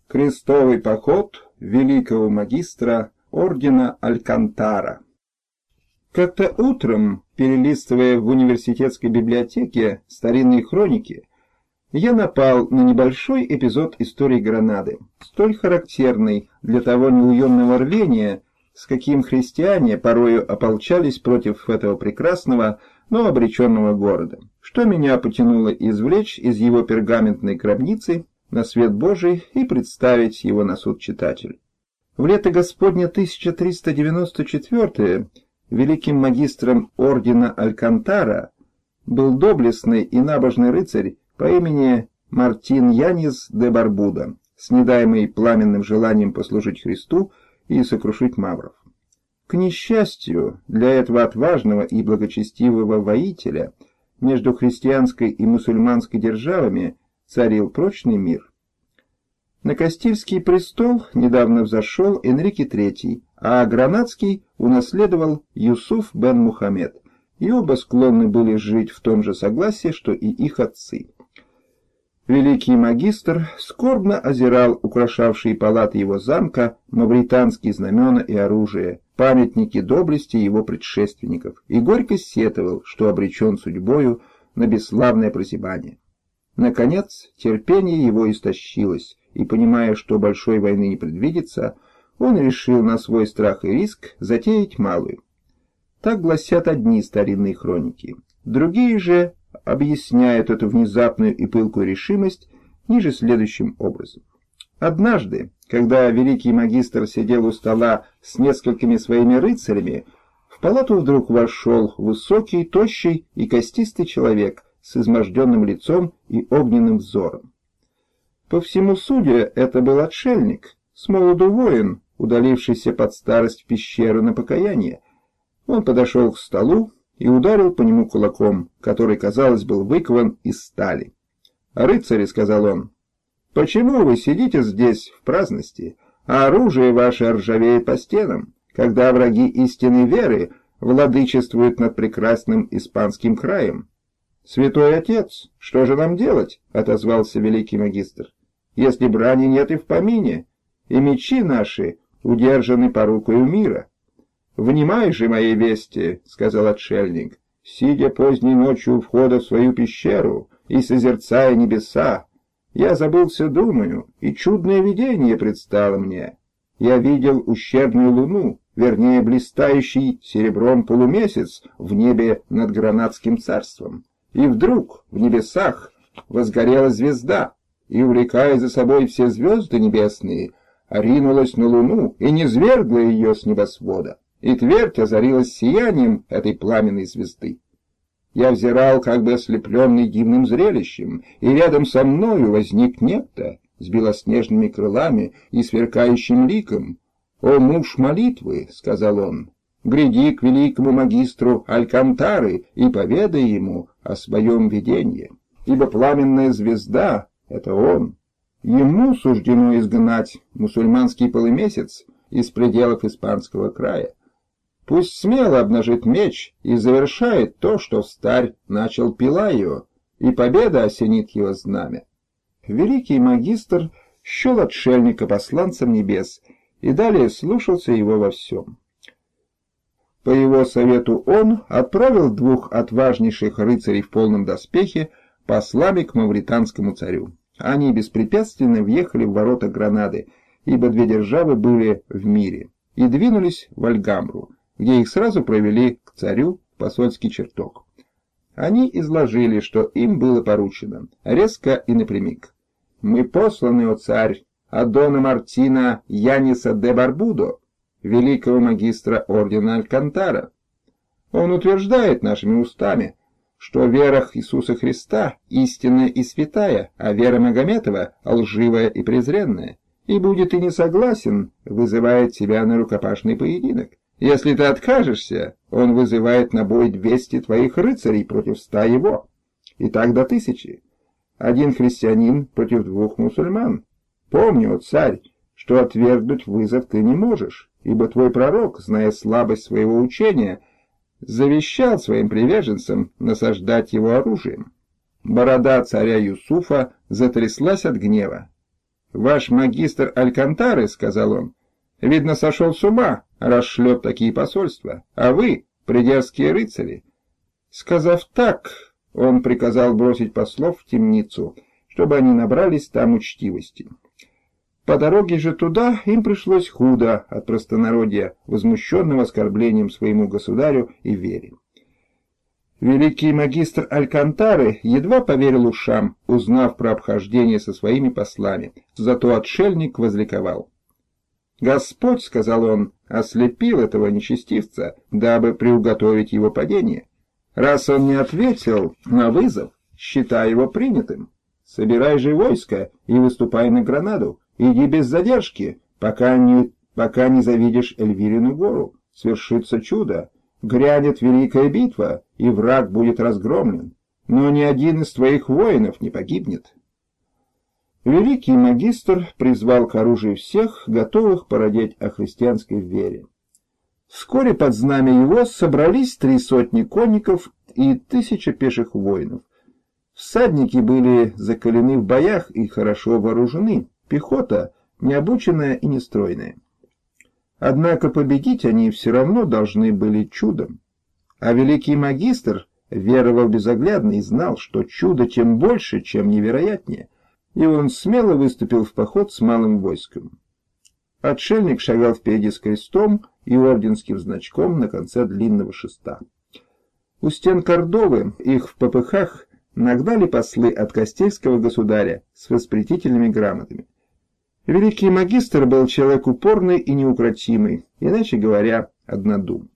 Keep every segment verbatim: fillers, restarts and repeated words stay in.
Крестовый поход великого магистра ордена Алькантара. Как-то утром, перелистывая в университетской библиотеке старинные хроники, я напал на небольшой эпизод истории Гранады, столь характерный для того неуемного рвения, с каким христиане порою ополчались против этого прекрасного, но обреченного города, что меня потянуло извлечь из его пергаментной гробницы на свет Божий и представить его на суд читателю. В лето Господня тысяча триста девяносто четвёртое великим магистром ордена Алькантара был доблестный и набожный рыцарь по имени Мартин Янис де Барбуда, снедаемый пламенным желанием послужить Христу и сокрушить мавров. К несчастью для этого отважного и благочестивого воителя между христианской и мусульманской державами царил прочный мир. На Кастильский престол недавно взошел Энрике третий, а Гранадский унаследовал Юсуф бен Мухаммед, и оба склонны были жить в том же согласии, что и их отцы. Великий магистр скорбно озирал украшавшие палаты его замка мавританские знамена и оружие, памятники доблести его предшественников, и горько сетовал, что обречен судьбою на бесславное прозябание. Наконец, терпение его истощилось, и, понимая, что большой войны не предвидится, он решил на свой страх и риск затеять малую. Так гласят одни старинные хроники. Другие же объясняют эту внезапную и пылкую решимость ниже следующим образом. Однажды, когда великий магистр сидел у стола с несколькими своими рыцарями, в палату вдруг вошел высокий, тощий и костистый человек с изможденным лицом и огненным взором. По всему судя, это был отшельник, с молоду воин, удалившийся под старость в пещеру на покаяние. Он подошел к столу и ударил по нему кулаком, который, казалось, был выкован из стали. «Рыцари», — сказал он, — «почему вы сидите здесь в праздности, а оружие ваше ржавеет по стенам, когда враги истинной веры владычествуют над прекрасным испанским краем?» «Святой отец, что же нам делать?» — отозвался великий магистр. «Если брани нет и в помине, и мечи наши удержаны порукою мира». «Внимай же моей вести», — сказал отшельник, — «сидя поздней ночью у входа в свою пещеру и созерцая небеса, я забылся думаю, и чудное видение предстало мне. Я видел ущербную луну, вернее, блистающий серебром полумесяц в небе над Гранадским царством. И вдруг в небесах возгорела звезда, и, увлекая за собой все звезды небесные, ринулась на луну и низвергла ее с небосвода, и твердь озарилась сиянием этой пламенной звезды. Я взирал, как бы ослепленный дивным зрелищем, и рядом со мною возник некто с белоснежными крылами и сверкающим ликом. «О, муж молитвы!» — сказал он. «Гряди к великому магистру Алькантары и поведай ему о своем видении, ибо пламенная звезда — это он. Ему суждено изгнать мусульманский полумесяц из пределов испанского края. Пусть смело обнажит меч и завершает то, что встарь начал Пилайо, и победа осенит его знамя». Великий магистр счел отшельника посланцем небес и далее слушался его во всем. По его совету он отправил двух отважнейших рыцарей в полном доспехе послами к мавританскому царю. Они беспрепятственно въехали в ворота Гранады, ибо две державы были в мире, и двинулись в Альгамбру, где их сразу провели к царю в посольский чертог. Они изложили, что им было поручено, резко и напрямик. «Мы посланы, о царь, от дона Мартина Яниса де Барбудо, великого магистра ордена Алькантара. Он утверждает нашими устами, что вера Иисуса Христа истинная и святая, а вера Магометова лживая и презренная, и будет и не согласен, вызывает тебя на рукопашный поединок. Если ты откажешься, он вызывает на бой двести твоих рыцарей против ста его, и так до тысячи. Один христианин против двух мусульман. Помни, о царь, что отвергнуть вызов ты не можешь, ибо твой пророк, зная слабость своего учения, завещал своим приверженцам насаждать его оружием». Борода царя Юсуфа затряслась от гнева. «Ваш магистр Алькантары, — сказал он, — видно, сошел с ума, раз шлет такие посольства, а вы — придерзкие рыцари». Сказав так, он приказал бросить послов в темницу, чтобы они набрались там учтивости. По дороге же туда им пришлось худо от простонародья, возмущенного оскорблением своему государю и вере. Великий магистр Алькантары едва поверил ушам, узнав про обхождение со своими послами, зато отшельник возликовал. «Господь, — сказал он, — ослепил этого нечестивца, дабы приуготовить его падение. Раз он не ответил на вызов, считай его принятым. Собирай же войско и выступай на Гранаду. Иди без задержки, пока не, пока не завидишь Эльвирину гору. Свершится чудо, грянет великая битва, и враг будет разгромлен, но ни один из твоих воинов не погибнет». Великий магистр призвал к оружию всех, готовых породеть о христианской вере. Вскоре под знамя его собрались три сотни конников и тысяча пеших воинов. Всадники были закалены в боях и хорошо вооружены, пехота необученная и нестройная. Однако победить они все равно должны были чудом. А великий магистр веровал безоглядно и знал, что чудо тем больше, чем невероятнее, и он смело выступил в поход с малым войском. Отшельник шагал впереди с крестом и орденским значком на конце длинного шеста. У стен Кордовы их в попыхах нагнали послы от Кастильского государя с воспретительными грамотами. Великий магистр был человек упорный и неукротимый, иначе говоря, однодум.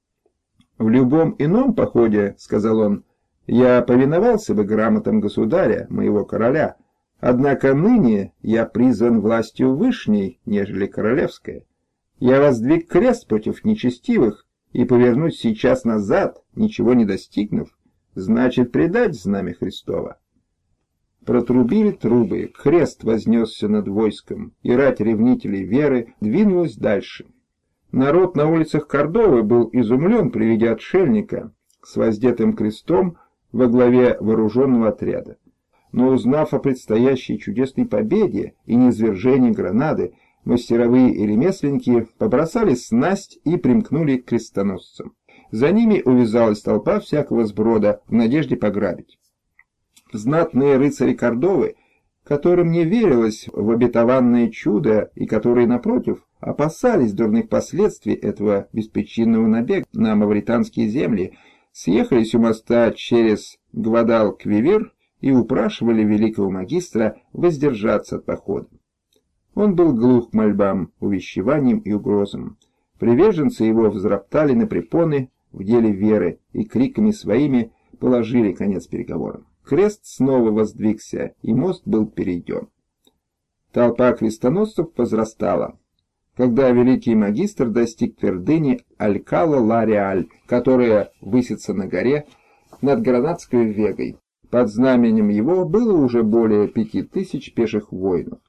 «В любом ином походе, — сказал он, — я повиновался бы грамотам государя, моего короля, однако ныне я призван властью вышней, нежели королевская. Я воздвиг крест против нечестивых, и повернусь сейчас назад, ничего не достигнув, значит предать знамя Христово». Протрубили трубы, крест вознесся над войском, и рать ревнителей веры двинулась дальше. Народ на улицах Кордовы был изумлен при виде отшельника с воздетым крестом во главе вооруженного отряда. Но узнав о предстоящей чудесной победе и низвержении Гранады, мастеровые и ремесленники побросали снасть и примкнули к крестоносцам. За ними увязалась толпа всякого сброда в надежде пограбить. Знатные рыцари Кордовы, которым не верилось в обетованное чудо и которые, напротив, опасались дурных последствий этого беспричинного набега на мавританские земли, съехались у моста через Гвадалквивир и упрашивали великого магистра воздержаться от похода. Он был глух к мольбам, увещеваниям и угрозам. Приверженцы его взроптали на препоны в деле веры и криками своими положили конец переговорам. Крест снова воздвигся, и мост был перейден. Толпа крестоносцев возрастала. Когда великий магистр достиг твердыни Алькала-ла-Реаль, которая высится на горе над Гранадской Вегой, под знаменем его было уже более пяти тысяч пеших воинов.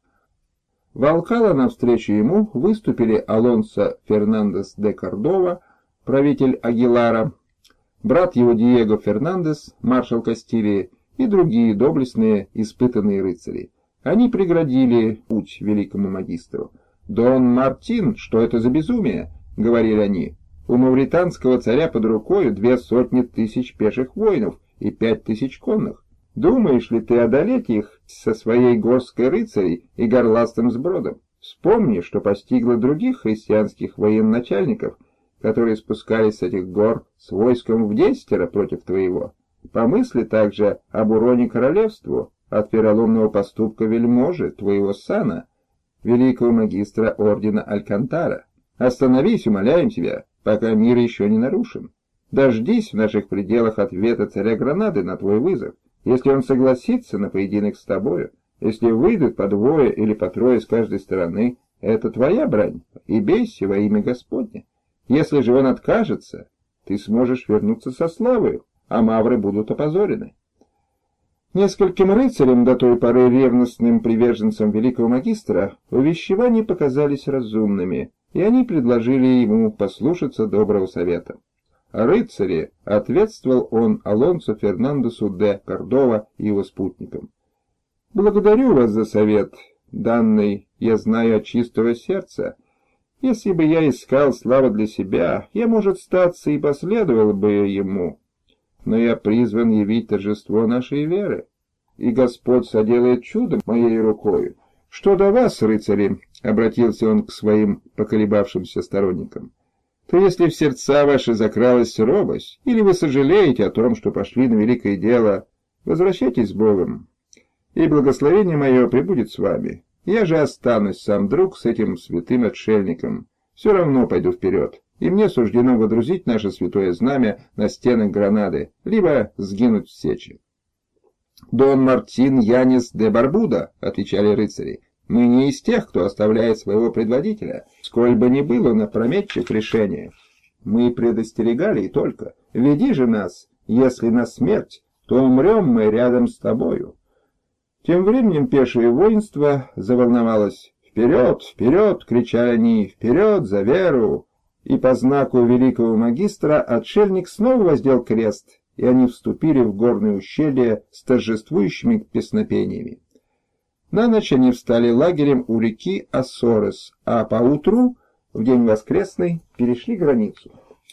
В Алкала навстречу ему выступили Алонсо Фернандес де Кордова, правитель Агилара, брат его Диего Фернандес, маршал Кастилии, и другие доблестные испытанные рыцари. Они преградили путь великому магистру. «Дон Мартин, что это за безумие?» — говорили они. «У мавританского царя под рукой две сотни тысяч пеших воинов и пять тысяч конных. Думаешь ли ты одолеть их со своей горской рыцарей и горластым сбродом? Вспомни, что постигло других христианских военачальников, которые спускались с этих гор с войском в десятеро против твоего. Помысли также об уроне королевству от вероломного поступка вельможи, твоего сана, великого магистра ордена Алькантара. Остановись, умоляем тебя, пока мир еще не нарушен. Дождись в наших пределах ответа царя Гранады на твой вызов. Если он согласится на поединок с тобою, если выйдут по двое или по трое с каждой стороны, это твоя брань, и бейся во имя Господне. Если же он откажется, ты сможешь вернуться со славою, а мавры будут опозорены». Нескольким рыцарям, до той поры ревностным приверженцам великого магистра, увещевания показались разумными, и они предложили ему послушаться доброго совета. «Рыцари», — ответствовал он Алонсо Фернандесу де Кордова и его спутникам, — «благодарю вас за совет, данной, я знаю, от чистого сердца. Если бы я искал славы для себя, я, может, статься и последовал бы ему. Но я призван явить торжество нашей веры, и Господь соделает чудо моей рукою. Что до вас, рыцари, — обратился он к своим поколебавшимся сторонникам, — то если в сердца ваши закралась робость, или вы сожалеете о том, что пошли на великое дело, возвращайтесь с Богом, и благословение мое пребудет с вами. Я же останусь сам друг с этим святым отшельником, все равно пойду вперед, и мне суждено водрузить наше святое знамя на стенах Гранады, либо сгинуть в сече. «Дон Мартин Янис де Барбуда», — отвечали рыцари, — «мы не из тех, кто оставляет своего предводителя, сколь бы ни был он опрометчив в решениях. Мы предостерегали и только. Веди же нас, если на смерть, то умрем мы рядом с тобою». Тем временем пешее воинство заволновалось. «Вперед, вперед!» — кричали они, «вперед за веру!» И по знаку великого магистра отшельник снова воздел крест, и они вступили в горное ущелье с торжествующими песнопениями. На ночь они встали лагерем у реки Ассорес, а поутру, в день воскресный, перешли границу.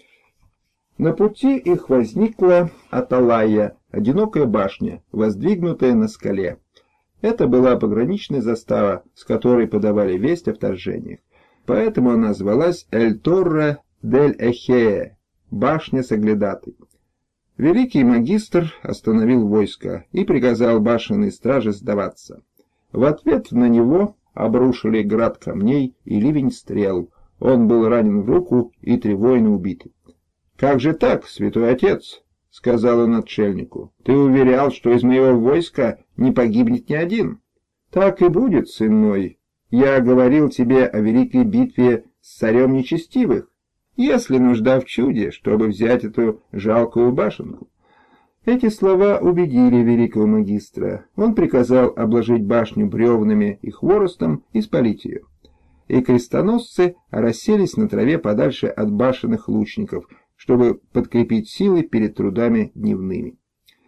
На пути их возникла Аталая, одинокая башня, воздвигнутая на скале. Это была пограничная застава, с которой подавали весть о вторжениях. Поэтому она звалась Эль-Торре дель Эхее, башня соглядатой. Великий магистр остановил войско и приказал башенной страже сдаваться. В ответ на него обрушили град камней и ливень стрел. Он был ранен в руку и три воина убиты. «Как же так, святой отец?» — сказал он отшельнику. «Ты уверял, что из моего войска не погибнет ни один». «Так и будет, сын мой. Я говорил тебе о великой битве с царем нечестивых. Если нужда в чуде, чтобы взять эту жалкую башенку». Эти слова убедили великого магистра. Он приказал обложить башню бревнами и хворостом и спалить ее. И крестоносцы расселись на траве подальше от башенных лучников, чтобы подкрепить силы перед трудами дневными.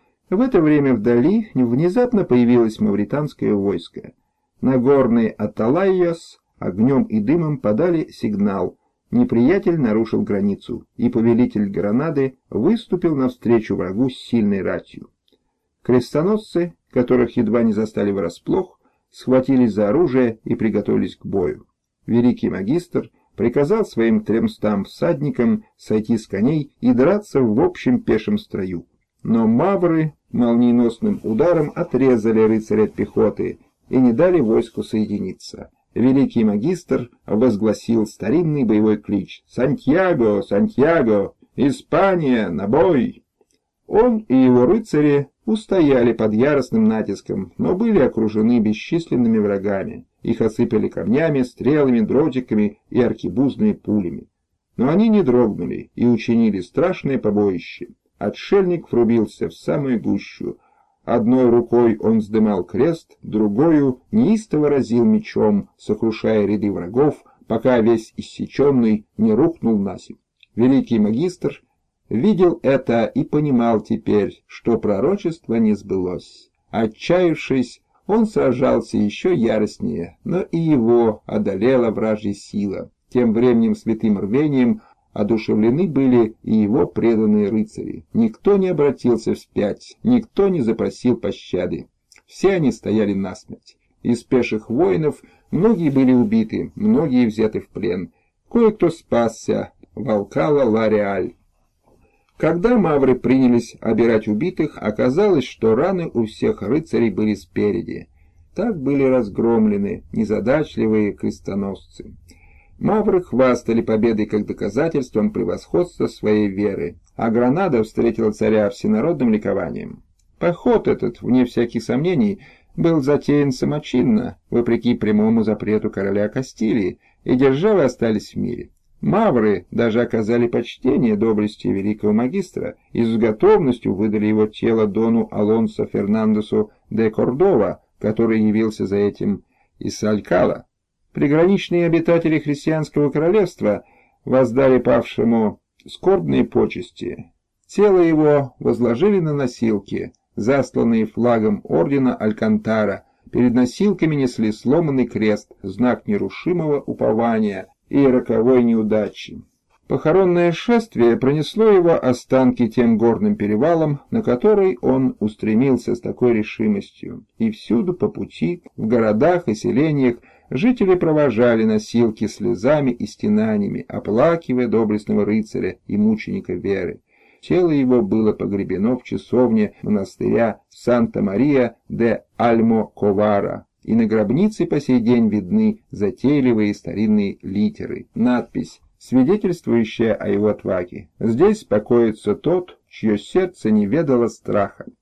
В это время вдали внезапно появилось мавританское войско. Нагорный Аталайос огнем и дымом подали сигнал. Неприятель нарушил границу, и повелитель Гранады выступил навстречу врагу с сильной ратью. Крестоносцы, которых едва не застали врасплох, схватились за оружие и приготовились к бою. Великий магистр приказал своим тремстам всадникам сойти с коней и драться в общем пешем строю. Но мавры молниеносным ударом отрезали рыцаря от пехоты и не дали войску соединиться. Великий магистр возгласил старинный боевой клич: «Сантьяго! Сантьяго! Испания! На бой!» Он и его рыцари устояли под яростным натиском, но были окружены бесчисленными врагами. Их осыпали камнями, стрелами, дротиками и аркебузными пулями. Но они не дрогнули и учинили страшное побоище. Отшельник врубился в самую гущу. Одной рукой он вздымал крест, другою неистово разил мечом, сокрушая ряды врагов, пока весь иссеченный не рухнул насмерть. Великий магистр видел это и понимал теперь, что пророчество не сбылось. Отчаявшись, он сражался еще яростнее, но и его одолела вражья сила. Тем временем святым рвением одушевлены были и его преданные рыцари. Никто не обратился вспять, никто не запросил пощады. Все они стояли насмерть. Из пеших воинов многие были убиты, многие взяты в плен. Кое-кто спасся в Алкала-ла-Реаль. Когда мавры принялись обирать убитых, оказалось, что раны у всех рыцарей были спереди. Так были разгромлены незадачливые крестоносцы. Мавры хвастали победой как доказательством превосходства своей веры, а Гранада встретила царя всенародным ликованием. Поход этот, вне всяких сомнений, был затеян самочинно, вопреки прямому запрету короля Кастилии, и державы остались в мире. Мавры даже оказали почтение доблести великого магистра и с готовностью выдали его тело дону Алонсо Фернандесу де Кордова, который явился за этим из Алькала. Приграничные обитатели христианского королевства воздали павшему скорбные почести. Тело его возложили на носилки, засланные флагом ордена Алькантара, перед носилками несли сломанный крест, знак нерушимого упования и роковой неудачи. Похоронное шествие пронесло его останки тем горным перевалом, на который он устремился с такой решимостью, и всюду по пути, в городах и селениях, жители провожали носилки слезами и стенаниями, оплакивая доблестного рыцаря и мученика веры. Тело его было погребено в часовне монастыря Санта-Мария-де-Альмо-Ковара, и на гробнице по сей день видны затейливые старинные литеры, надпись, свидетельствующая о его отваге. Здесь покоится тот, чье сердце не ведало страха.